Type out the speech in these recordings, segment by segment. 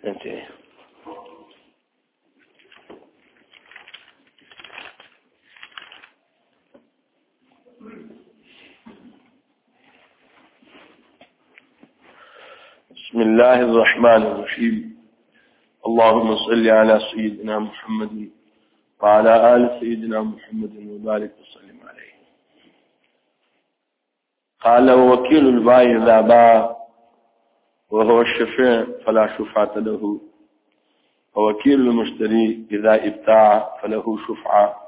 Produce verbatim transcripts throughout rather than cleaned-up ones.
انتهي. بسم الله الرحمن الرحيم. اللهم صل على سيدنا محمد وعلى آل سيدنا محمد وبارك وسلم عليه. قال وكيل البائع إذا باع وهو الشفيع فلا شفعة له، ووكيل المشتري إذا ابتاع فله شفعة.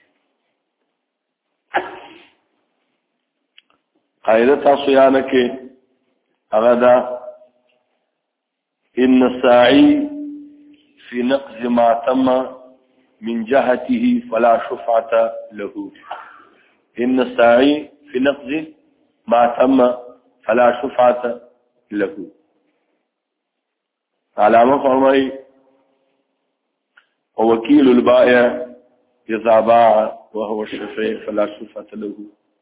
قاعدة صيانك أغدا إن الساعي في نقض ما تم من جهته فلا شفعة له. إن الساعي في نقض ما تم فلا شفعة له. علامة فرمي ووكيل البائع إذا باع وهو الشفيع فلا شفعة له.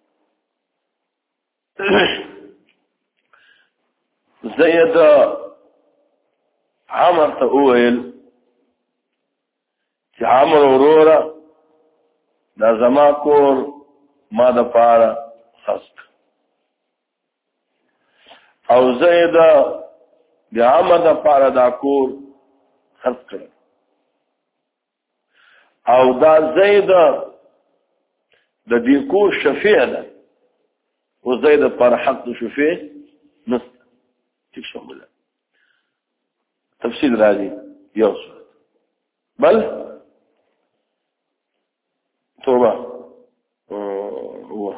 زيد عمر تقول چې عمر ورورا دا زما کور ما د پاره خست او زید د عمر د پاره دا کور خرڅ کړ او دا زید د دې کور شفیع ده او زید پر حق شفیع نست ټیک شو بل تفصیل راځي یو څه بل توبه هو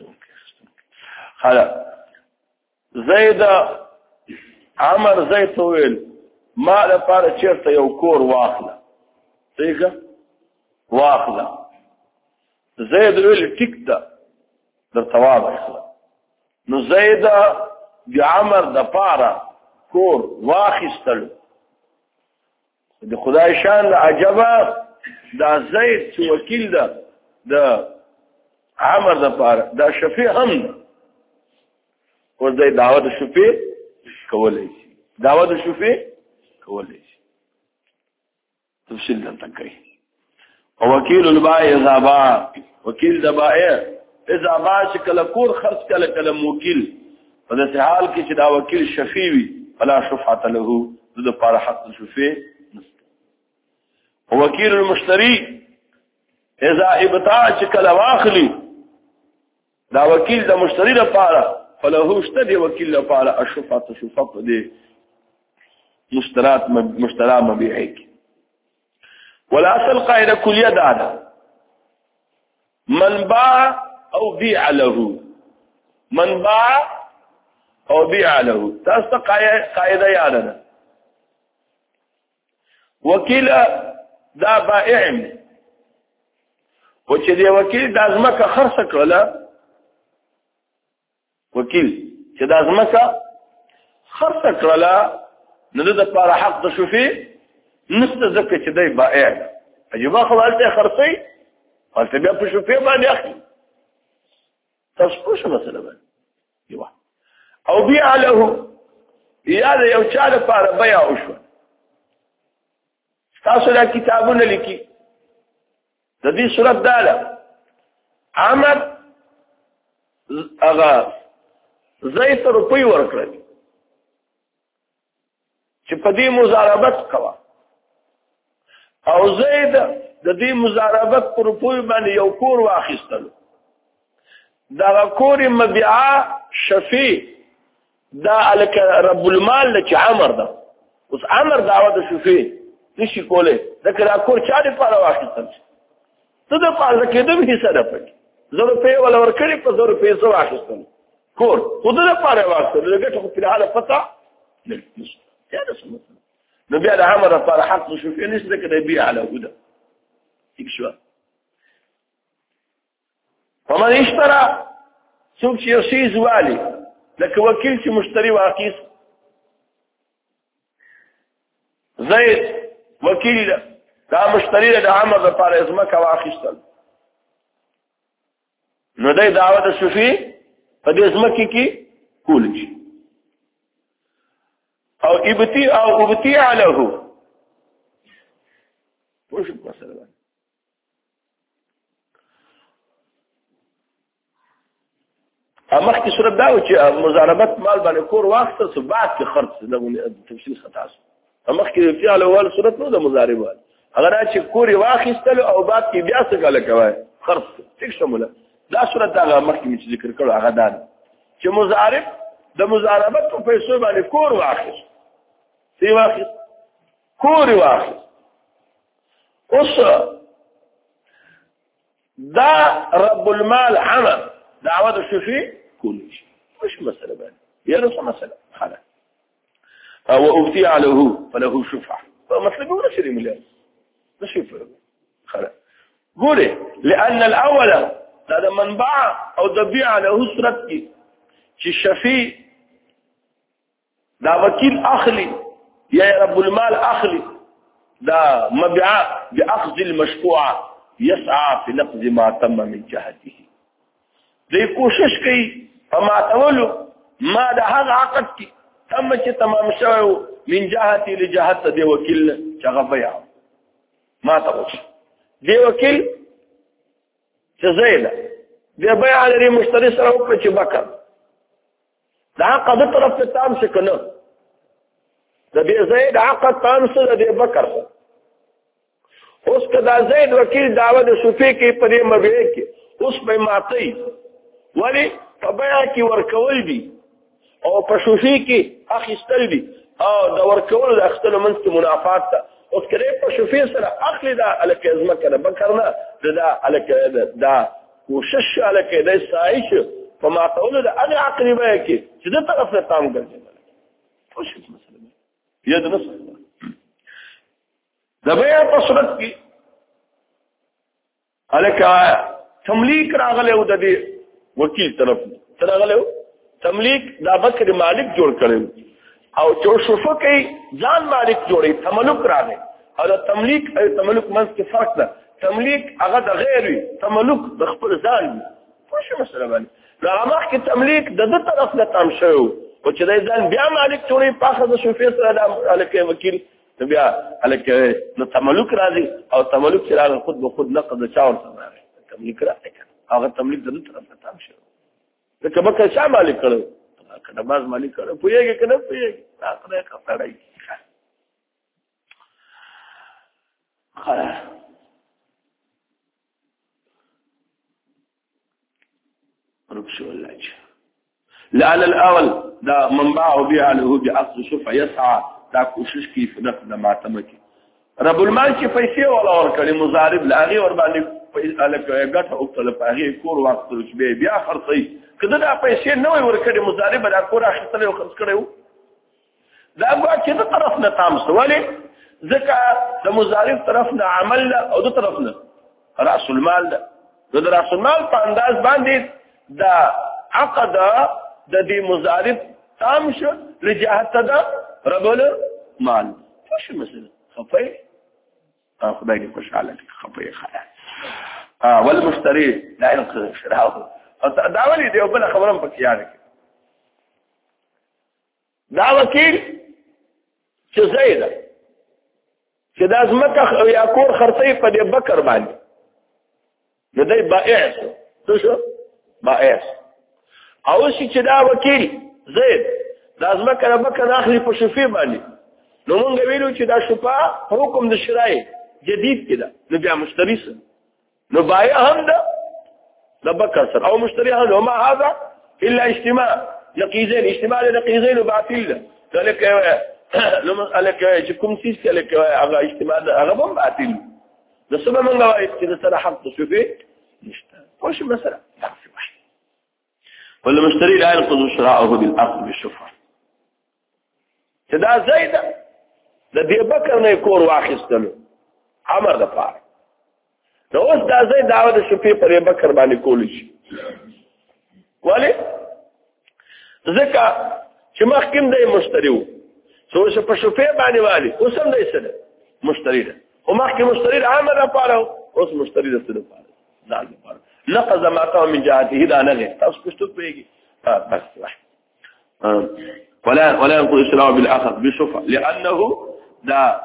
خلا زید عمر زید طويل ما لپاره چیرته یو کور واخله څنګه واخله زید ویل ټیک ده در ثواب اخلا نو زید د عمر د پاره کور واخستل د خدای شان عجبه دا زید چې وکیل ده د عمر د پاره دا شفیع هم ده او د دعوت شفیع کولای شي دعوت شفیع کولای شي تفصیل دلته کوي او وکیل البائع اذا باع وکیل د بائع اذا باع چې کله کور خرڅ کله کله موکل په دې حال کې چې دا وکیل شفیع وي فلا شفعة له د پاره حق شفیع وكيل المشتري اذا ابتاع كلا واخلي دا وكيل دا مشتري لپاره فله اشتدي وكيل لپاره الشفعة شفعة دي مشترات مشترى مبيعك ولا اصل قاعده كليه دادا من باع او بيع له من باع او بيع له تاسو قاعده یادنه وكيل دا بائع و چې دی وکیل د ازمکه خرڅ کړله وکیل چې د ازمکه خرڅ کړله نو د لپاره حق د شفیع نشته ځکه چې دی بائع عجيبه خپلته خرڅي خپلته بیا په شفیع باندې اخلي تاسو په څه مسله باندې یو او بيع له یا یو چا لپاره بيع وشو تاسو دا کتابونه لیکي د دې صورت داله عمر اغا زید روپی ورکړل چې په دې مزاربت کوا او زید د دې مزاربت پر روپی باندې یو کور واخیستل دا کور مبيعه شفیع دا الک رب المال چې عمر ده اوس عمر دعوه شفیع نشي کوله دا کله کور چا دې پاره واخیستل ته د پاره کې د حصہ ده پکې زره په ولا ورکړي په زره په زو واخیستل کور خود د پاره واخیستل لګټه خو په حاله پتا نه دا څه نو بیا د عمر لپاره حق شفیع نشته کده بيع على هدى یک شو فمن اشترى سوق شي شي زوالي لك وكيل شي مشتري واقيس زيد وكيل دا مشتري د عمر لپاره ازمکه واخیستل نو دای دعوت شفیع په دې ازمکه کې کول شي او ابتي او ابتيع له وش مثلا اما کی صورت دا چې مزاربت مال باندې کور واخته سو بعد کې خرڅ د تفصیل خطا سو اما کی ابتیع له ول صورت نو د مزاربت اگر چې کور واخستل او بعد کې بیا څه کله کوي خرڅ ټیک شموله دا صورت دا مخکې چې ذکر کړو هغه دا چې مزارب د مزاربت په پیسو باندې کور واخست سی واخست کور واخست اوس دا رب المال عمل دعوة الشفيع كل شيء مش مسألة بقى يرسى مسألة خلاص وأبتيع له فله شفعة فمطلبه ولا شيء مليان نشوف خلاص قولي لأن الأول هذا من باع أو دبيع له سرتك الشفيع دا وكيل أخلي يا رب المال أخلي دا مبيع بأخذ المشفوعة يسعى في نقض ما تم من جهته دی کوشش کوي په ماتولو ما د هغه عقد کې تم چې تمام شوی من جهتي لجهت دی وکیل چې هغه بیا ما تاسو دی وکیل چې زیاده دی بیا لري مشتری سره وکړي چې بکر دا عقد طرف ته تام شي کنه د دې زید عقد تام سره دی بکر اوس کدا زید وکیل دعوه د شفیع کې پرې مبيع کې اوس به ماتي ولی په بیا کې ورکول دي او په شوفي کې اخیستل دي او د ورکول د اخیستلو منځ کې منافات ده اوس کله په شوفي سره اخلي دا الکه ازمه کنه بکرنه دا الکه دا کوشش الکه د سایش په ما تقول دا هغه عقلی به کې چې د طرف ته تام ګرځي خوش مسله یاد نس د بیا په صورت کې الکه تملیک راغله او د دې وکیل طرف ترغلو تملیک دا بکر مالک جوړ کړو او جو شفو کوي ځان مالک جوړي تملک راغی او تملیک او تملک منځ کې فرق ده تملیک هغه د غیر وي تملک د خپل ځان وي څه مسله باندې هغه کې تملیک د دې طرف نه تام شو او چې د ځان بیا مالک جوړي پاخه د شفو سره د الکه وکیل بیا الکه نو تملک راځي او تملک چې راغی خود به خود نقد چاور سره تملیک راځي هغه تملیک د دې طرف ته تام شو دا کبه که شا مالک کړو کله باز مالک کړو پوهیږي کنه پوهیږي اخره کفړای خلاص ربش ولا لعل الاول دا من باع وبيع له بعقد شفع يسعى دا کوشش کی فدق د ماتمه کی رب المال چې پیسې ولا ور کړی مضارب لاغي ور باندې الکه ګټه او کله پاغي کور وخت چې بیا خرڅي کله دا پیسې نه ور کړی مضارب دا کور اخیستل او خرڅ کړو دا هغه چې د طرف نه تام سوالي ځکه د مضارب طرف نه عمل او د طرف نه راس المال ده د راس المال په انداز باندې دا عقد د دې مضارب تام شو لجهت ده رب المال څه مسله خفي خدای دې خوشاله کړي خفي خلاص اه والمشتري لا ينقذ شراءه دا ولي دی بل خبرم پکې یاد کړئ دا وکیل چې زیاده چې دا زمکه یا کور خرڅي په دې بکر باندې نو دی بائع څه شو بائع او چې دا وکیل زید دا زمکه بکر اخلي په شفیع باندې نو مونږ ویلو چې دا شفاء حکم د شرای جدید کده نو بیا مشتری سره نو بائع هم ده لبكر سر او مشتري هم وما هذا الا اجتماع نقيزين اجتماع لنقيزين وباطل ذلك لما قالك جكم سيس قالك هذا اجتماع هذا هم باطل ده سبب من قواعد كده سنه حق تشوفي وش مثلا تعرف واحد ولا مشتري لا ينقض شراءه بالاخذ بالشفعه كده زايده ده دي بكر نه کور واخستلو امر ده پاره نو اوس دا زید دعوه د شفیع پر بکر باندې کول شي ولی ځکه چې مخکیم دی مشتری وو څو په شفیع باندې والی اوس هم دی سره مشتری ده او مخکې مشتری عامه ده پاره اوس مشتری ده سره پاره دا لپاره لقد ما قام من جهته دا نه تاسو پښتو پیږي بس واحد ولا ولا ينقض الشراء بالاخذ بشفعه لانه دا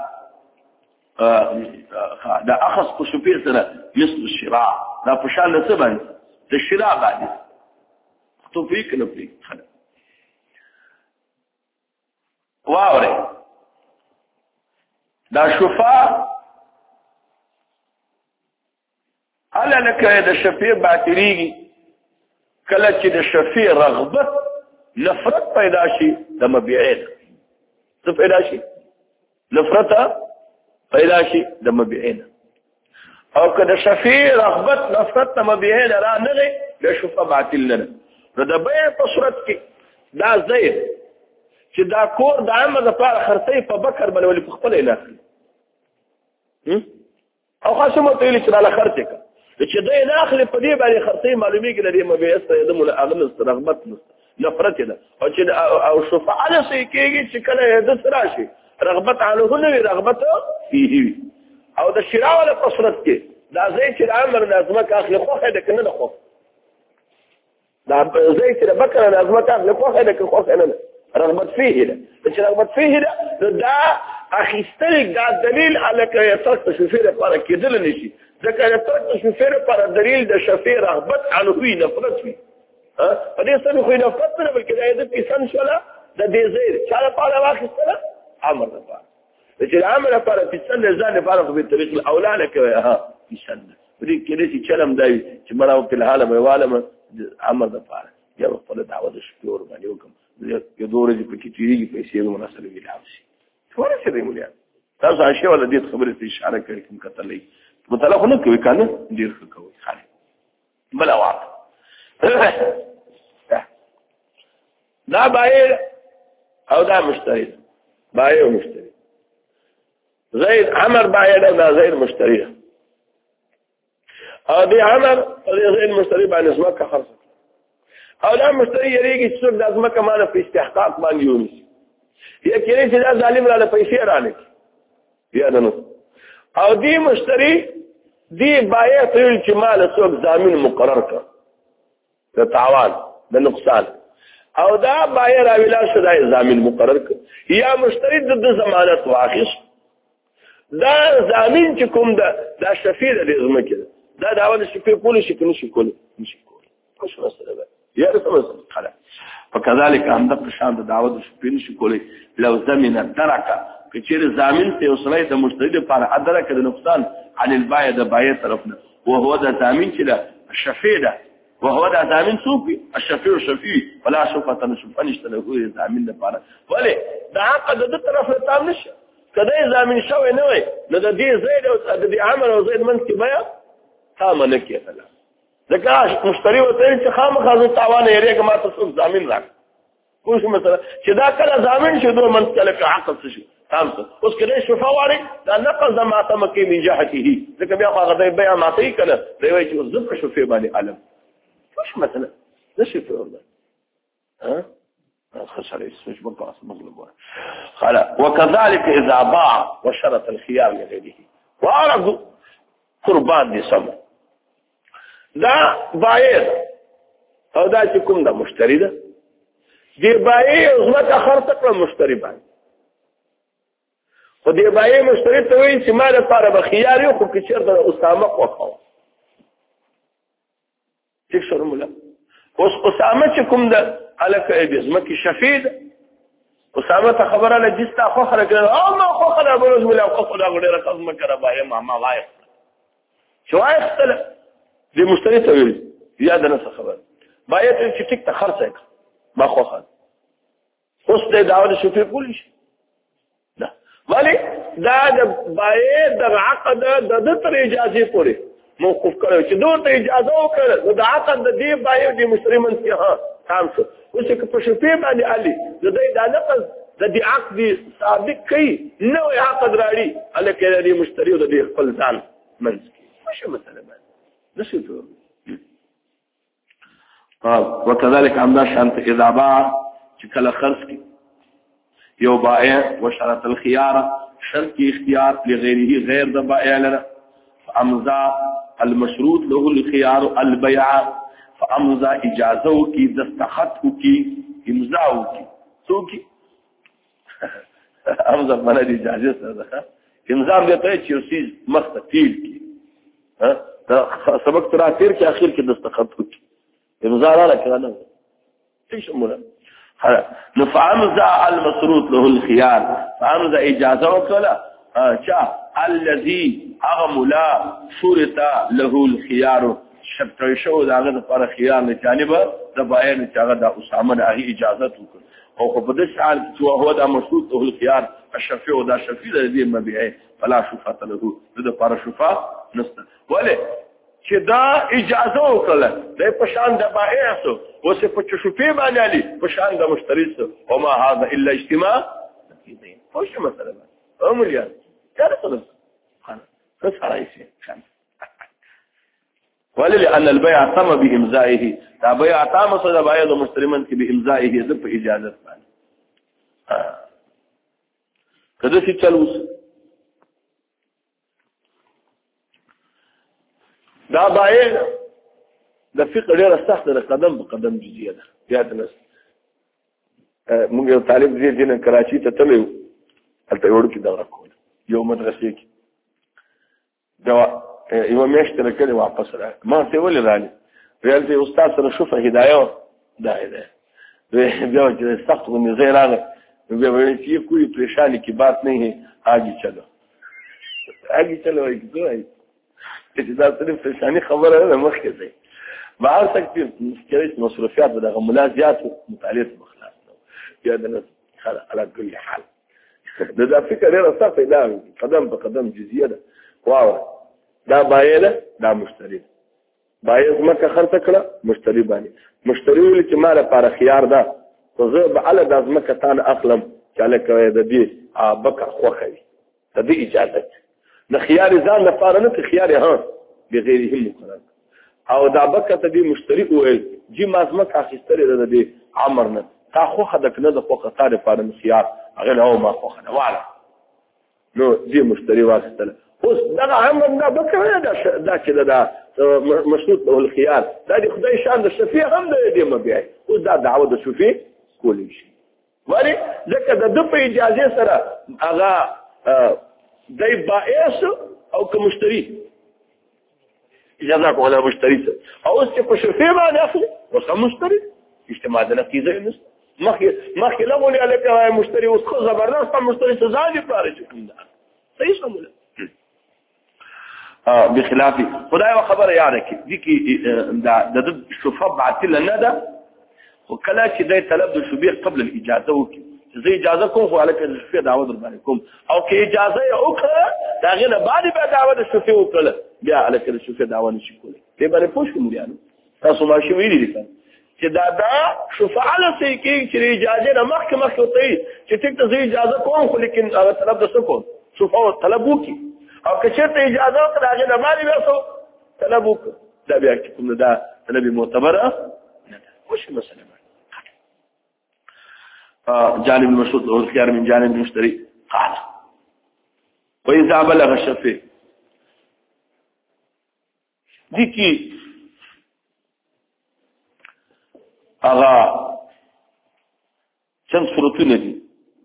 دا اخذ شفيع سنه مثل الشراء دا فشان نسبا الشراء بعد توفيق نفيق خلاص واوري دا شفاء على لك دا شفيع باعتريقي کله چې د شفیع رغبت نفرت پیدا شي د مبيعين څه پیدا شي نفرت پیدا شي د مبيعين او که د شفیع رغبت نفرت د مبيعين را نغي د شفاء باطل نه نو د بیع په صورت کې دا زید چې دا کور د عامه لپاره خرڅي په بکر باندې ولې په خپل نه او خاصه مو ته چې له خرڅه کا چې دوی داخله په دې باندې خرڅي معلومي کې لري مبيعت ته د اغلس رغبت نفرت ده او چې او شفاعه له شي کېږي چې کله د سره شي رغبت عنه نه رغبت فيه او د شراء ولا قصرت کې دا زي چې عامر لازمه اخلي خوخه ده کنه خو دا زي چې بکر لازمه اخلي خوخه ده خوخه نه رغبت فيه ده چې رغبت فيه ده دا اخیستل دا دلیل على کې ترک شفیع لپاره کېدل نشي ځکه ترک شفیع لپاره دلیل د شفیع رغبت عنه وي نفرت وي ها په دې سره خو نفرت نه بلکې دا د پیسن شولا د دې زیر چا لپاره واخیستل امر لپاره چې امر لپاره پیسن ځان لپاره په طریق الاولانه کوي ها پیسن دې کې دې چلم دی چې مړاو په حاله مې والم امر لپاره یو خپل دعوت شکور باندې وکم یو دورې په کې تیریږي پیسې به مناسبه وي لاوسي څوره څه دی مولیا تاسو عاشه ولا دې خبره ته اشاره کړې کوم کتلې مطلق نه کوي کنه ډیر ښه کوي خالي بلا واقع دا بایع او دا مشتری بایع او مشتری زید عمر بایع دا زید مشتری او دی عمر او دی زید مشتری باندې اسمه خرڅ او دا مشتری یریږي چې د ازمه کمانه په استحقاق باندې ونی یا کله چې دا ظالم را پیسې رانه یا نه او دی مشتری دی بایع ته چې مال څوک ضامن مقرر کړ د تاوان د نقصان او دا بایع راویلا شدای ضامن مقرر کړ یا مشتری د ضمانت واخیست دا ضامن چې کوم دا د شفیع د ازمکه دا دا ول شفیع کول شي کنه شي کول نشي کول مش مسله ده یا رسول خلاص فكذلك عندك شان د دعوت شفیع نشي کول لو زمن درکا کچیر ضامن ته وصلای د مشتری لپاره ادرک د نقصان عن البایع د بایع طرفنا وهو ده ضامن چې ده الشفیع ده وهو ده ضامن صوفي الشفيع شفيع ولا شفعة نشفع نشتله ضامن لپاره ولې دا عقد د طرف ته تام نشه کله ضامن شوی نه وي نو د دې زید او د دې عمل او زید من کې بیا تام نه کېدل ځکه مشتری وته چې خامخا زو تاوان یې رګه ما ته ضامن راک کوم مثلا چې دا کله ضامن شو دوه من کله عقد شي تام اوس کله شفاء واري دا نقض ما تمکه من جهته ځکه بیا هغه بیا ماته کله دی وایي چې زب شفیع باندې علم مش مثلا ليش في والله ها خسر اسمه بقى مظلوم خلا وكذلك اذا باع وشرط الخيار لغيره وعرض قربان دي سم دا بايع او دا چې کوم دا مشتری ده دی بايع عظمت اخر تک مشتری باندې خو دی بايع مشتری ته وایي چې ما لپاره به خيار یو خو کې چیرته اسامه خوخه څه شروع مولا اوس اسامه چې کوم ده الکه دې زمکه شفید اسامه ته خبره لجستا خو خره او ما خو خره بروز مولا خو خدا غړي رقم مکر بای ما ما وای شو اختل دې مشتری ته ویل یاد نه خبر باید چې ټیک ته خرڅه ما خو خد اوس دې داوود شفیع کول شي دا ولی دا د باید د عقد د د تر اجازه پورې موقف کړو چې دوی ته اجازه وکړه د عقد د دې باید د مسلمان کې ها تام شو اوس چې په شفیع باندې علي د دې د نقض د دې عقد ثابت کړي نو عقد راړي الکه دې مشتری او د دې خپل ځان منځ کې مشه مسله باندې نشو ها وكذلك عمدا شانت اذا باع چې کله خرڅ کی یو بائع وشرط الخيار شرط کی اختیار لغیره غیر د بائع لره فامضى المشروط له الخيار البيع فامضى اجازه کی دستخط کی امضاء کی سو کی امزه باندې اجازه سره انظام دی ته چې اوسې مخته تیر کی ها دا سبق تر اخر کې اخر کې دستخط وکړي امضا را کړه ايش مولا نفعمزه المسروط له الخيار فعمزه اجازه وکړه چا الذي اغملا شرط له الخيار شرط شو داغه لپاره خيار نه جانبه د بیان چې هغه د اسامه د اجازه وکړه او په دې حال کې هو دا مشروط له الخيار الشفيع ودا شفيع الذي مبيعه فلا شفاعه له د لپاره شفاعه نشته ولې چې دا اجازه وکړه د پشان د بائع سو او څه په شفيع باندې علي پشان د مشتري سو او ما هذا الا اجتماع نقيضين خوش مثلا امر كان خلاص خلاص رئيسي ولأن البيع تم بإمزائه دا بيع تم صدا بيع المشتري کې بإمزائه ذ په اجازه باندې کله چې چلوس دا بيع د فقه ډیره سخت ده قدم په قدم جزئیه ده یاد نس موږ یو طالب دې جن کراچي ته تلو هلته وړو کې دا راکول یو مدرسې کې دا یو میاشت لري واپس راځي ما ته ولې راځي ریال دې استاد سره شوفه هدايه دا ده بیا چې سخت ونی زه راغی بیا وایي چې کوئی پریشانی کی بات نہیں ہے آگے چلو آگے چلو ایک چې دا صرف پریشانی خبره نه مخکې ده بهر سکتی مشکلات مصرفيات دغه ملازمات متعلق بخلاص نو یا د على كل حال دا فکر ډیر سخت دی قدم په قدم جزئیه ده واو دا بایله دا مشتری بایز مکه خرڅ کړه مشتری باندې مشتری ول چې مال لپاره خيار ده خو زه به علي د ازمکه تان اخلم چاله کوي د دې بکر خوخوي د دې اجازه د خيار ځان لپاره نه خيار ها بغیره مقرر او دا بکه ته دې مشتری وایي چې ما ازمکه اخیستلې ده دې عمر نه تا خوخه د کنه د خوخه تاره لپاره خيار هغه له ما خوخه واله نو دې مشتری واسطه اوس دا هم دا بکره دا دا چې دا مشروط له الخيار دا د خدای شان د شفیع هم د دې مبيع او دا دعوه د شفیع کولی شي ولی ځکه د د په اجازه سره هغه دای بائع او که مشتری اجازه کوله مشتری سره او چې په شفیع باندې اخلي او مشتری اجتماع د نقیزه نه مخکې مخکې لغونی علیکه مشتری اوس خو زبردست مشتری سزا دی پاره چې صحیح سموله بخلاف خدای خبره یاد کی دي کی دا د شفاء باطل نه ده وکلا چې د طلب د شبيه قبل الاجازه وکي زه اجازه کوم خو الکه د شفیع دعوه در باندې کوم او کې اجازه وکړه دا غنه بعد به دعوه د شفیع وکړه بیا الکه د شفیع دعوه نشي کولی دې باندې پوښتنه مليانو تاسو ما شي ویلي دي چې دا دا شفاعه لسې کې چې اجازه نه مخکې مخکې وته چې ته زه اجازه کوم خو لیکن طلب د سکون شفاعه طلب وکي او که چېرته اجازه وکړه هغه نه باندې بیا طلب وکړه دا بیا کوم دا طلب معتبره نه ده وش مسله جانب المشروط له الخيار من جانب المشتري قال وإذا بلغ الشفيع دي کی اغا چند صورتونه دي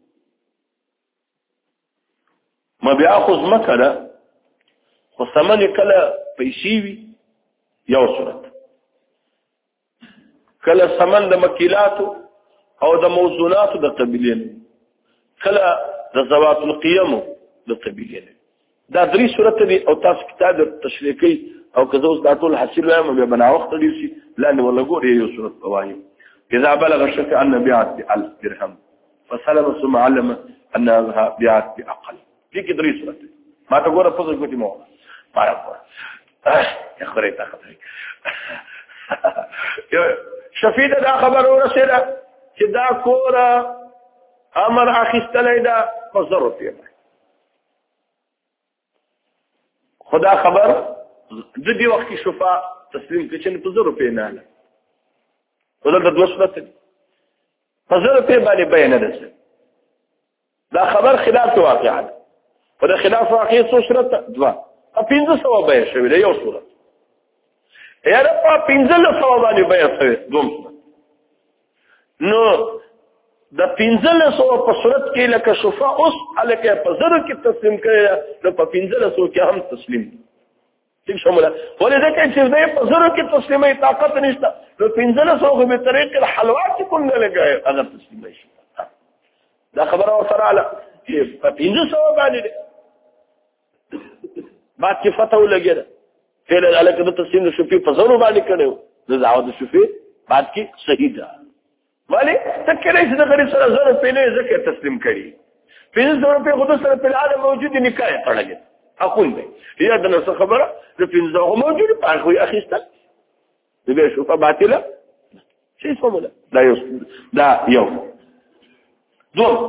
ما بياخذ مكره خو ثمن کله پیسې وي یو صورت کله ثمن د مکیلاتو او د موزوناتو د قبیلین کله د ذوات القيم د قبیلین دا درې صورت دي او تاسو کتاب تشریحي او کزه اوس دا ټول حاصل وایم به بنا وخت دی شي لانه ولا ګور یو صورت قواهي اذا بلغ الشك ان بيعت ب ألف درهم فسلم ثم علم انها بيعت باقل دي کې درې صورت ما ته ګوره په څه کوتي مو پاره يا خوري تا خبري شفيد دا خبر ورسره چې دا کورا امر اخیستلای دا فزرو فيه خدا خبر د دې وخت شفا تسلیم کچن فزرو فيه نه ولر د دوسرت فزرو فيه باندې بیان ده دا خبر خلاف واقعا ودا خلاف واقعي څو شرط دوا پینځه سو بیان شوی دی یو صورت یاره په پینځه سو باندې بیان شوی دوم نو د پنځلسو په صورت کې لکه شفا اوس هلکه په زرو کې تسلیم کړی نو په پنځلسو کې هم تسلیم ٹھیک شموله ولې ځکه چې دی په زرو کې تسلیمۍ طاقت نشته نو پنځلسو خو به طریق الحلوا چې کوم نه لګوي هغه تسلیمۍ شي دا خبره ورسره اله چې په پنځلسو باندې بعد کې فتح ولګېده فعل هلکه د تسلیم د شفي په زرو باندې کړی د دعوت د شفي بعد کې صحیح ده ولی تکلی چې د غریب سره زر روپۍ نه ځکه تسلیم کړي پنځه سوه روپۍ خو د سره په العاده موجود دي نکاح یې تړلی اخون دی یا د نفس خبره د پنځه خو موجود په هغه خو یې اخیستل د بیا شوفه باطله شي سموله دا یو دا یو دوم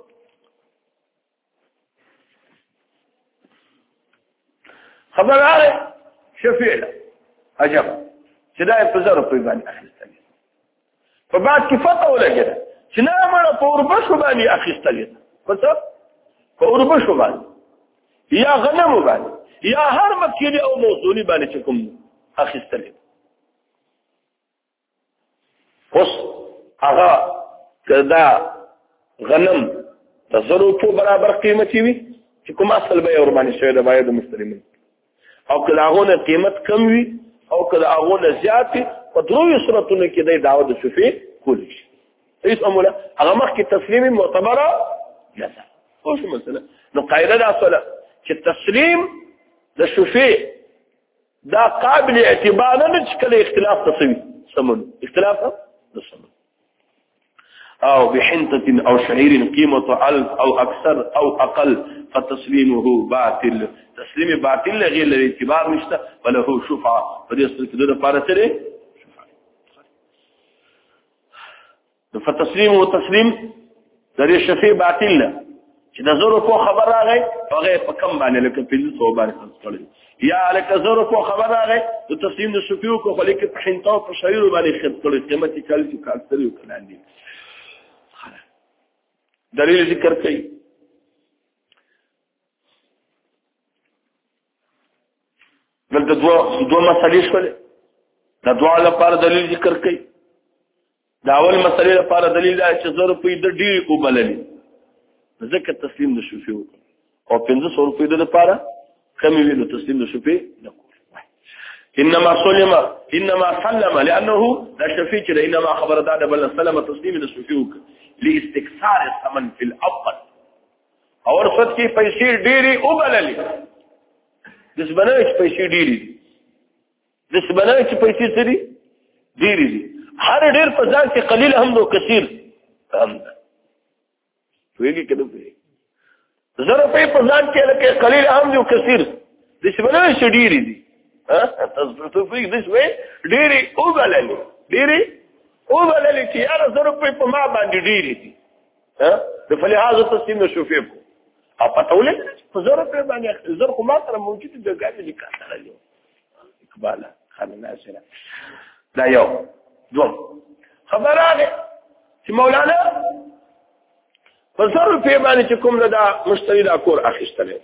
خبر هغه شفیع له عجب چې دا یې په زر روپۍ باندې اخیستل په بعد کې فتح ولګېده چې نه مړه په اوربشو باندې اخیستلې ده په څه په اوربشو باندې یا غنمو باندې یا هر مکیلي او موصولي باندې چې کوم اخیستلې ده اوس هغه که دا غنم د زرو په برابر قیمتي وي چې کوم اصل به یې ورباندې شوی د باید د مستلمین او که د هغو نه قیمت کم وي او که د هغو نه زیات وي په دروي صورتونو کې د دعوت د شفیع کولی شي هیڅ اموله هغه مخکې تسلیم معتبره نه ده خو شو مثلا نو قاعده دا اصله چې تسلیم د شفیع دا قابل اعتبار نه چې کله اختلاف تصوي سمون اختلاف د سمون او بحنطة او شعير قيمة ألف او اكثر او اقل فتسليمه باطل تسليم باطل غير الاعتبار نشته وله شفعه فدې څه د لپاره سره فتسلیم و تسلیم درې شفیع باطل نه چې د زرو کو خبر راغی هغه په کم باندې لکه پنځه سوه باندې خرڅ کړی یا لکه زرو کو خبر راغی د تسلیم د شفیع کو خو لکه په حنطه او په شعیر باندې خرڅ کړی قیمتي کال چې کاستری وکړان دي دلیل ذکر کوي دلته دوه دوه مسلې شولې د دوه لپاره دلیل ذکر کوي دا اول مسلې لپاره دلیل دی چې زر روپۍ د ډېرې وبللې ځکه تسلیم د شفیع او پنځه سوه روپۍ د لپاره کمې وي نو تسلیم د شفیع نه کوو انما سلم انما سلم لانه دا شفیع چې انما خبر دا ده بل سلم تسلیم د شفیع لاستكثار الثمن في الاول اور صد کې پیسې ډېرې وبللې دس بنه چې پیسې ډېرې دي دس بنه چې پیسې سری ډېرې دي هر ډېر په ځان کې قلیل هم نو کثیر هم ده ویلي کده په زره په ځان کې لکه قلیل هم نو کثیر د شمنه شډيري دي ها تاسو ته په دې شوي ډېری او بللې ډېری او بللې چې یاره زره په ما باندې ډېری دي ها د فلهذا تسلیم شوفيه او پتاولې په زره په باندې زره خو ما سره موجود د ګاډي لیکه سره یو اقبال خلنا سره دا یو دوم خبر راغی چې مولانا په زر روپۍ باندې چې کوم دا مشتری دا کور اخیستلی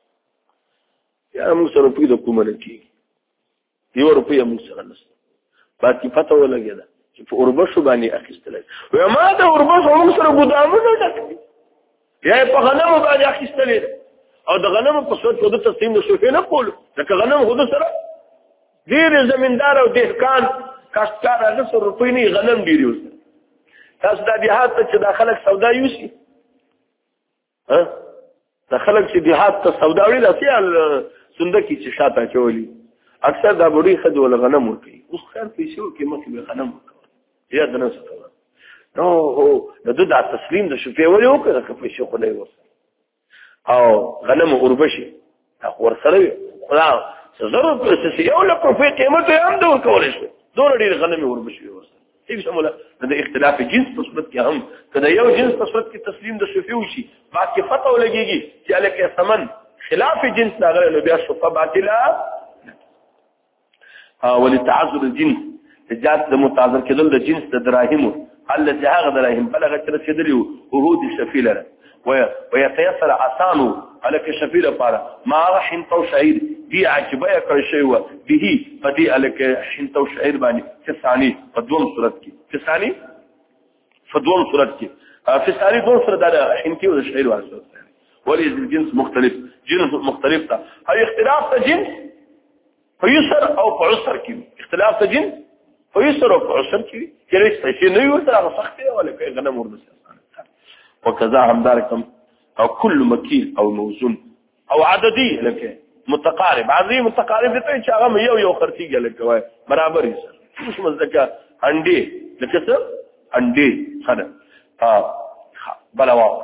یا موږ سره روپۍ د کومه نه کېږي یوه روپۍ موږ سره نشته باقي پته ولګېده چې په اوربشو باندې اخیستلی وی ما د اوربشو موږ سره ګودامونه ډک دي یا یې په غنمو باندې اخیستلی ده او د غنمو په صورت کې د تسلیم د شوفۍ نه کولو ځکه غنم خو د سره ډېر زمیندار او دهقان کاشتکار هغه سره روپۍ نه غنم ډېرې اوس تاسو دا دیهات ته چې دا خلک سودا یوسي ها دا خلک چې دیهات ته سودا وړي داسې صندوقي چې شاته اچولي اکثر دا بوډۍ ښځې وله غنم ورکوي اوس خیر پیسې وکړي مخکې به غنم ورکول یا د نه څه کوه نو هو د ده دا تسلیم د شوفۍ ولې وکړه که پیسې خو نه یې ورسره او غنم اوربشي دا خو ورسره وي خو دا زرو پیسې یو لک روپۍ قیمت یې هم د ورکولی شوی دونه ډېرې غنمې وربشي وي ورسره ټیک شموله د اختلاف جنس په صورت کې هم که د یو جنس په صورت کې تسلیم د شوفۍ وشي بعد کې فتح ولګېږي چې هلکه ثمن خلاف جنس راغلی نو بیا شوفه باطله ولتعذر الجنس جات د متعذر کېدل د جنس د دراهمو التي هغه دراهم بلغت رسېدلي عهود الشفیع لره ويتيسر اسانو هلکه شفیع لپاره ما هغه حنطه او شعیر دي عجبه یې کړی شوی وه به په دې هلکه حنطه او شعیر باندې چې ثاني په دوم صورت کې چې ثاني په دوم صورت کې في التعريف نصر ده انتي ولا شعير واسود ولي الجنس مختلف جنس مختلف هاي اختلاف جنس فيسر او عسر كذي اختلاف جنس فيسر او عسر كذي كليش شيء نيو ترى صحته ولا في غنم ورمس وكذا هم ذلك او كل مكيل او موزون او عددي لك متقارب عددي متقارب ده ان شاء الله يو يو خرتيجه لك برابر يسر مش مزكا عندي لكسر عندي خدم اه بلا واو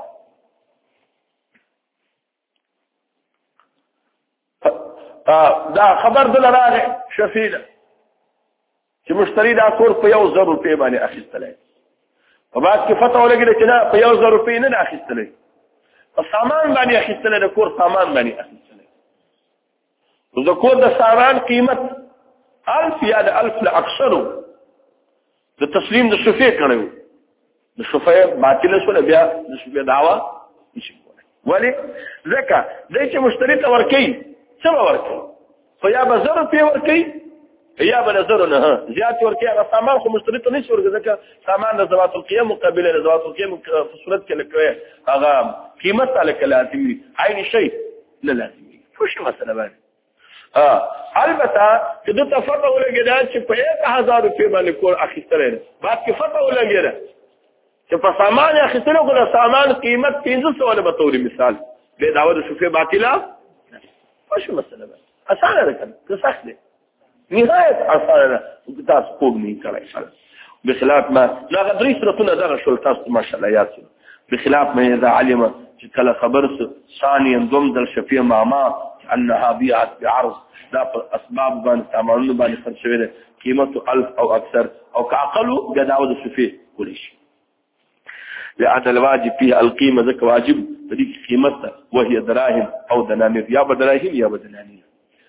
اه دا خبر دل راغی شفیده چې مشتری دا کور په یو زر روپۍ باندې اخیستلی په بعد کې فتح ولګېده چې نه په یو زر روپۍ نه اخیستلی په سامان باندې اخیستلی د کور سامان باندې اخیستلی نو د کور د سامان قیمت الف یا د الف له اکثرو د تسلیم د شفیع کړی د شفیع باطله شوله بیا د شفیع دعوه نشي کولی ولې ځکه دی چې مشتری ته ورکوي څه به ورکوي خو یا به زر روپۍ ورکوي یا به له زرو نه زیات ورکوي هغه سامان خو مشتری ته نشي ورکوي ځکه سامان د ذوات القیه مقابله د ذوات القیه په صورت کې لکه هغه قیمت ته لکه لازم وي عین شی نه لازم وي خو شي مسله باندې البته چې د تفرع ولګېده چې په یک هزار روپۍ باندې کور اخیستلی ده بعد کې فتح ولګېده چې په سامان اخیستلو خو د سامان قیمت پنځه سوه به طور مثال بیا دعوه د شفیع باطله خو شي مسله باندې اسانه ده که که سخت دی نهایت اسانه ده تاسو خوب نه کړی بخلاف ما لا درې صورتونه دغه شول تاسو ماشاءالله یاد شول بخلاف ما اذا علم چې کله خبر ثانيا دوم د شفیع ماما انها بيعت بعرض دا اسباب باندې سامانونه باندې خرڅ شوی ده قیمته الف او اکثر او كاقلوا دعوه الشفیع كل شيء لأن الواجب فيها القيمه ذك واجب بدي قيمتها وهي دراهم او دنانير يا بدراهم يا بدنانير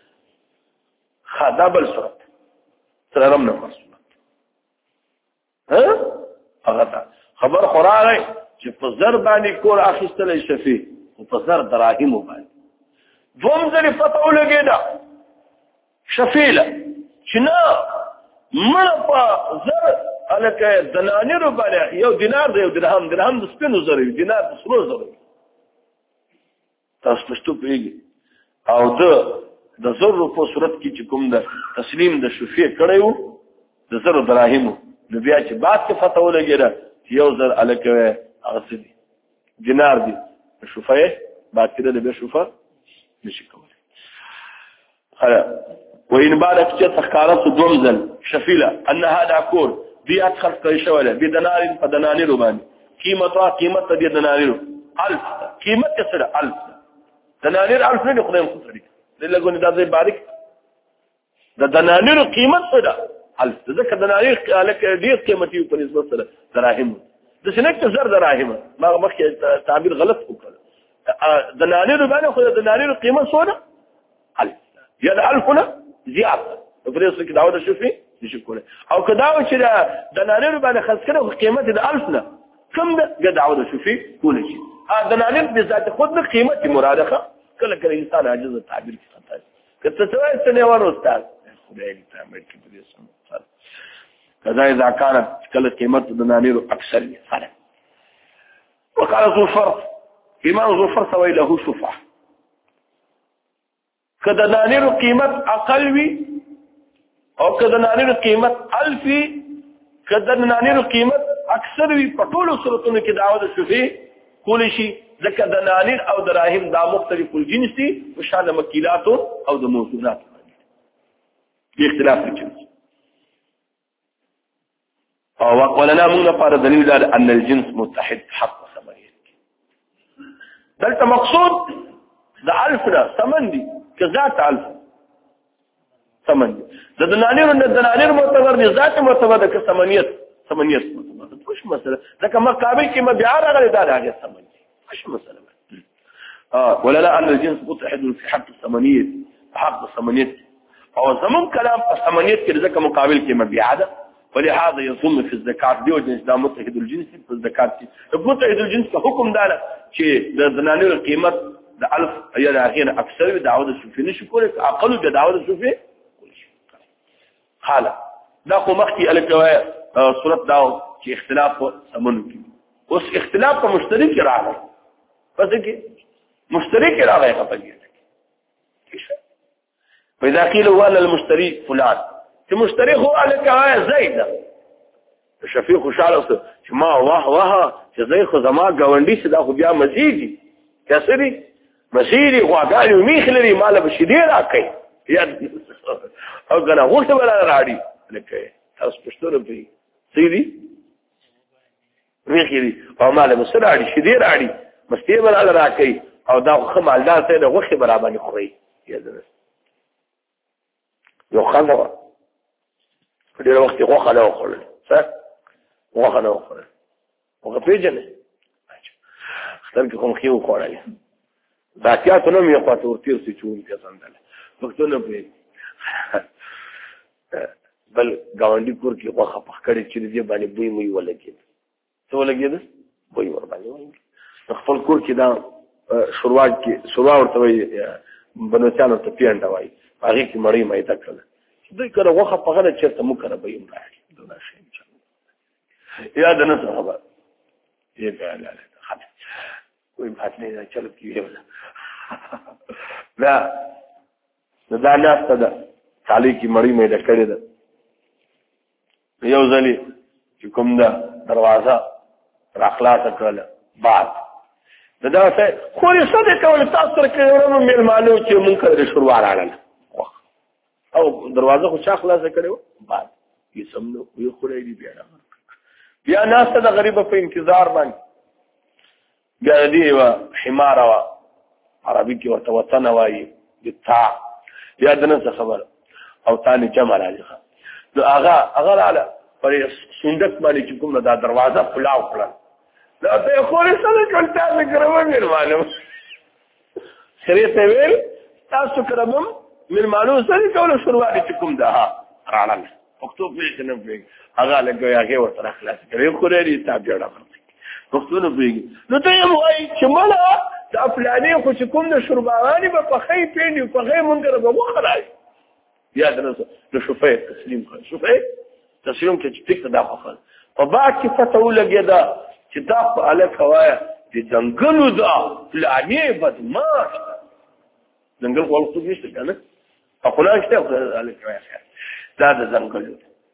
خذاب الصورت ترمنا الصورت ها اغتا خبر خراغي چې په زر باندې کور اخیستل شفیع او په زر دراهم باندې دوم ځلې فتح ولګېده شفیله چې نه مړه په زر هلکه دنانیرو باندې یو دینار دی یو درهم درهم د سپینو زرو وي دینار د سرو زرو وي تاسو پښتو پوهېږئ او د د زرو په صورت کې چې کوم د تسلیم د شفیع کړی و د زرو دراهمو نو بیا چې بعد کې فتح ولګېده چې یو زر هلکه هغه څه دي دینار دي شفیع بعد کې د بیا شفیع نشي کولی وإن بالك جت خارص دومزل شفيلة أن هذا كور دي أدخل كيشولة بدنار فدنانير بان قيمتها قيمة دي دنانير ألف قيمة كسر ألف دنانير ألف نيجي خدام خسري لله قولي ده زي بارك ده دنانير قيمة صدا ألف ذكر دنانير لك دي قيمتي وبالنسبة صدا دراهم ده سنك زر دراهم ما ما تعبير غلط وكذا دنانير بان خد دنانير قيمة صدا ألف يا ألف هنا زيادة فريسك دعوة شوفي نشكله أو كدعوة كده دنانير بعد خذ كده وقيمة ده ألفنا كم ده قد دعوة شوفي كل شيء هذا دنانير بذات خد قيمة مرادخة كل كل إنسان عجز التعبير في خطأ كتسوي السنة ورستاذ خدائي تعمل كده يسمى كذا إذا كانت كل قيمة دنانير أكثر فعلا وقال ذو فرص إمام ذو فرص وإله شفعة كذا دنانير قيمة أقل وي او كذا دنانير قيمة ألف وي كذا دنانير قيمة أكثر وي بطول صورتون كي دعوة الشفيع كل شيء ذكا دنانير أو دراهم دا مختلف الجنس وشان مكيلات أو دا موزونات باختلاف الجنس ولنا من نفار دليل أن الجنس متحد حق ثمانية دلت مقصود دا ألفنا ثمن دي كذات ألف ثمانية ده دنانير إن الدنانير معتبر ذات معتبر ده كثمانية ثمانية معتبر وش مسألة ده كما قابل كما بيعار غير ده هذه الثمانية وش مسألة آه ولا لا أن الجنس متحد في حق الثمانية في حق الثمانية أو زمن كلام الثمانية كده كما قابل كما بيعار ولهذا يضم في الزكاة دي وجنس ده متحد الجنس في الزكاة متحد الجنس كحكم ده شيء ده دنانير القيمة ده ألف أيام أخيرا أكثر دعوة الشوفي نشكرك أقل بدعوة الشوفي كل شيء حالا ده خو مختي الكوايا صورة داو كي اختلاف سمنو كي اوس اختلاف په مشترک کې راغی پس کې مشترک کې راغی خپګي پیدا قیل هو المشتری فلان چې مشتری هو الکه زید شفیع خوشاله چې ما واه واه چې زید خو زما گاونډي چې دا خو بیا مزيدي کسري مزيدي غواګانی میخلري مال به شدي راکې یا او کنه وخت ولا راړي لکه تاسو پښتو په سيدي میخلري او مال به سراړي شدي راړي مستی ولا راکې او دا خو مالدار ته د وخت برابر نه خوري یا درس یو خلک په ډېر وخت کې غوښه نه وخوړل څه غوښه نه وخوړل هغه پیژنې ستر کې کوم خيو خوړل دا کیاتو نو یو خاطر ورتیر سي چون کې څنګه وختونه په بل گاونډي کور کې غوښه پخکړې چې دې باندې بوی مې ولګید څه ولګید بوی ور باندې ولګید خپل کور کې دا شوروا کې شوروا ورته وي بنوچانو ته پیانډا وای هغه کې مړی مې تا کړل دوی کړه وخه په غره چرته مو کړه به یم راځي دا شي یاد نه خبر یې قال لا خلاص کوئی بات نہیں چلو کیږي لا دا ناس ته دا تعالی کی مړی مې د کړی دا یو ځلی چې کوم دا دروازه را خلاص کړل بعد دا دا څه خو یې څه د کول تاسو سره کړو مې مالو چې مونږ کړی شروع راړل او دروازه خو چا خلاص کړو بعد یې سمنو یو خړې دی بیا بیا ناس ته د غریب په انتظار باندې بیا دی وا حمار وا عربي کې ورته وطن وایي بتا بیا دنه خبر او تاني جمع راځي نو هغه هغه علي پر صندوق باندې چې کوم دا دروازه خلاو کړل دا ته خو یې څه کړتا نه کړو مې معلوم سره ته ویل تاسو کړم من معلوم سره کول شروع دي کوم ده ها راړل مکتوب یې نه وی هغه لګي هغه ورته خلاص کړی خو لري تابع راغلی مکتوب وی نو ته یې وای چې مالا دا فلاني خو چې کوم د شربواني په خې پیډي په خې مونږ به وخلای یا درته نو شوفه تسلیم کړ شوفه تسلیم کې چې ټیک دا خو په بعد کې فتح ولګي دا چې دا په الک هوايه د ځنګلو دا فلاني بدمعش ځنګل خو څه نشته کنه خپلان شته الک هوايه دا د ځنګلو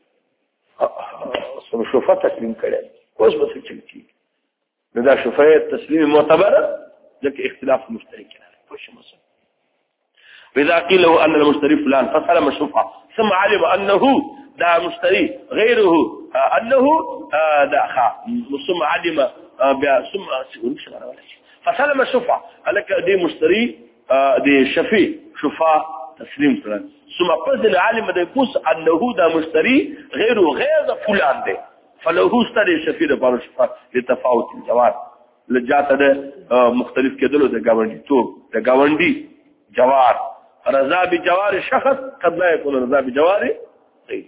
سره شوفه تسلیم کړي اوس به څه چلتي نو دا شوفه تسلیم معتبره ځکه اختلاف مشترک نه پوښ مسله واذا قيل له ان المشتري فلان فسلم الشفعه ثم علم انه دا مشتري غيره انه دا خا ثم علم ثم فسلم الشفعه لك دي مشتري دي شفيع شفاء تسليم فلان ثم فضل علم ده يقص انه دا مشتري غيره غير فلان ده فله استري شفيع ده بار شفاء لتفاوت الجواب لجاته ده مختلف کېدلو د گاونډي توپ د گاونډي جوار رضا بجوار شخص قد لا يكون رضا بجوار غيره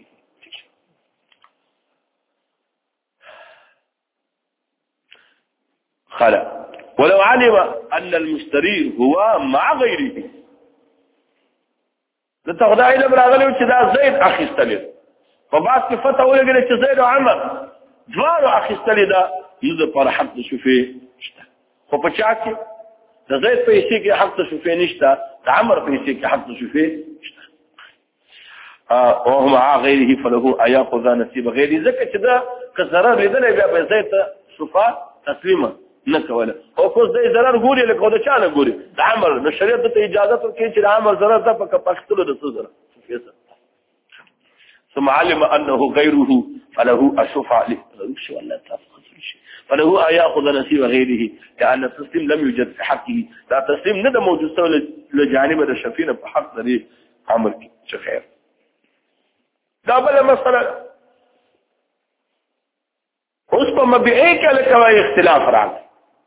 خلا ولو علم ان المشتري هو مع غيره لتغدا الى براغلو چې دا زید اخیستل په باس کې فتح ولګل چې زید او عمر دوه اخیستل دا یوه پر حق شوفي خو په چا کې د زید پیسې کې حق شوفي نشته د عمر پیسې کې حق شوفي نشته او هم غیره فله اياخذ نصيب غیره ځکه چې دا کسره لیدل بیا به زید شوفا تسلیمه نه کوله او کو زید ضرر ګوري لکه دا چا نه ګوري د عمر د شریعت ته اجازه ورکړي چې د عمر ضرر ته په پښتلو د څه ضرر ثم علم انه غيره فله الشفعه له ولا تفخذ شيء فله ياخذ نصيب غيره لان التسليم لم يوجد في حقه لا تسليم نه موجود سو لجانب الشفيع په حق لري عمل کې خیر دا بل مسله اوس په مبيعي کې له کوي اختلاف راغلی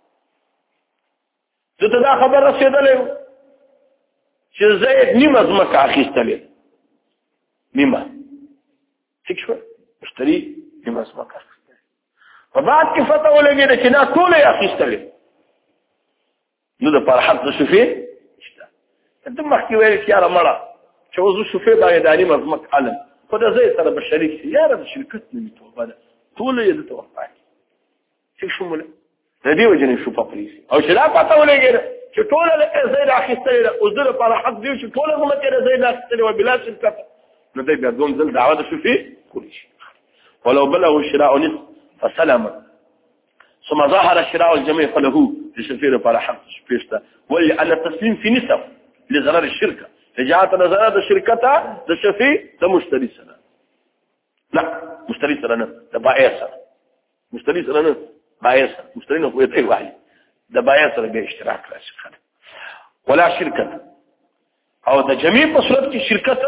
زه دا خبر رسیدلې چې زید نیمه زمکه اخیستلې نیمه څه شو مشتري نیمه زمکه اخیستلې په بعد کې فتح ولګي چې نه ټول یې اخیستلې نو د پر حق شوفي ته مخکې ویل چې یاره مړه چې وزو شوفي باندې د نیمه زمکه علم خو د زید سره به شریک شي یاره د شرکت نه توبه ده ټول یې د توفا څه شومله د دې وجنې شو په پریسي او چې لا پته ولګېده چې ټوله زید اخیستلې ده اوس د لپاره حق دی چې ټوله ځمکه زید اخیستلې وه بلا شرکت نو دی بیا دوم ځل دعوه د شفیع کولی شي ولو بلغوا الشراء نصف فسلم ثم ظهر الشراء الجميع فله للشفيع لپاره حق شفیع شته ولأن التسليم في نسب لضرر الشركه رجعت نظر الشركه د شفیع د مشتري سره لا مشتري سره نه د بائع سره مشتري سره نه بائع سره مشتري نه کوي واحد د بائع سره به اشتراک راشي ولا شركه او د جميع په صورت کې شرکت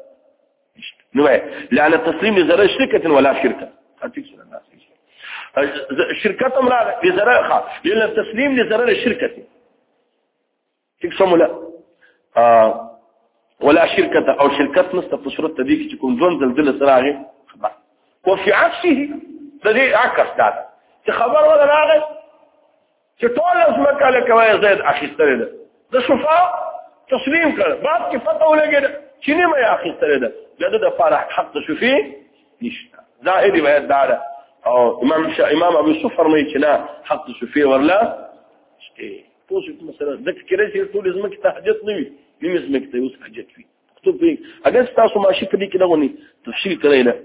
نو لأن التسليم لضرر الشركه ولا شركه هاتيك سره الناس شركه امراه لضرر لأن التسليم لضرر الشركه تقسم لا آه ولا شركه او شركه نست په صورت دې کې چې کوم ځون دلدل سره راغی خبر وفي عكسه د دې عکس دا چې خبر ولا راغی چې ټول اسمه کله کوي زید اخیستل ده د شفاء تسلیم کړ بعد کې فتح ولګید چې نه مې اخیستل ده د د فرح حق شفیع نشته ظاهري بیان دا او امام شا امام ابو یوسف فرمایي چې نه حق شفیع ورلا شته پوښتنه مثلا د کړه چې ټول زمکه تهجد نه وي مې زمکه ته اوس حاجت وي مكتوب فيه اگر تاسو ماشي په دې کې دغونی تفصیل کړی نه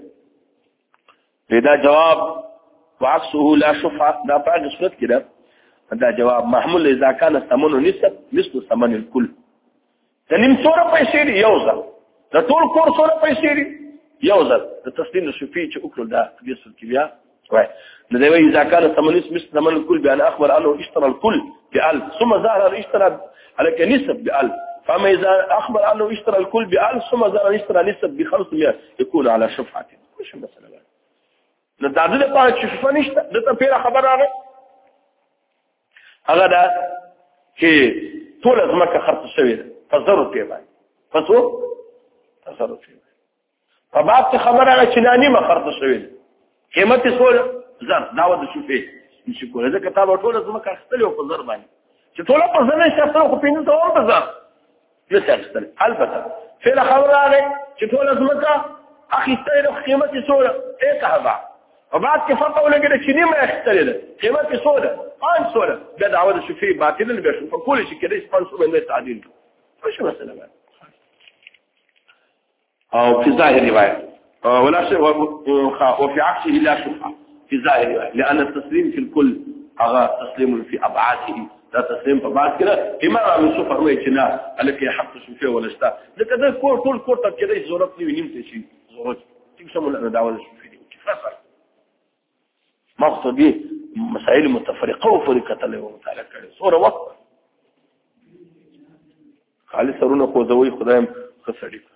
دا جواب وعكسه لا شفعه دا په صورت کې ده دا جواب محمول اذا كان ثمن نسب مثل ثمن الكل تنیم سوره پیسې دی یو ځل د ټول کور سوره پیسې دی یو ځل د تسلیم شفیع چې وکړل دا د صورت کې بیا وای نو دا وی اذا كان ثمن مثل ثمن الكل بان اخبر انه اشترى الكل بألف ثم ظهر اشترى على نسب بألف فاما اذا اخبر انه اشترى الكل بألف ثم ظهر اشترى نسب بخمسمائة يكون على شفعه مش مساله نو دا د لپاره چې شفاء نشته د ته پیره خبر راغی هغه دا چې ټول ځمکه خرڅ شوې ده فزر روپیه باندې فسو فزر روپیه په باب ته خبر راغی چې نیمه خرڅ شوې ده قیمت یې څو زر داوه د شفیع نشي کولای دا کتاب ټول ځمکه اخستلې او فزر باندې چې ټول په زر نه شته خو پینځه ته هم فزر نشي اخستل البته فعل خبر راغی چې ټول ځمکه اخستلې او قیمت یې څو ایک هوا وبعد کې فتح ولګېده چې نیمه اخستلې ده قیمت یې څو ده پنځ سوه ده بیا دعوه د شفیع باطله بیا شو کولی شي کېدای شي پنځ سوه باندې تعدیل کړو څه مسله ده او في ظاهر روايه ولا شيء وفي عكسه لا شفعه في ظاهر روايه لان التسليم في الكل هذا تسليم في ابعاده لا تسليم په بعد كده امام ابو يوسف هو چې نه الکه حق شفیع ولا شتا ځکه دا کور ټول کور ته کېدای ضرورت نه وینم شي ضرورت څنګه سمول دعوه د شفیع دي فصل مقصد دي مسائل متفرقه وفرقه له متعلق کړي سوره وخت خالص سرونه خو زوی خدایم خسړي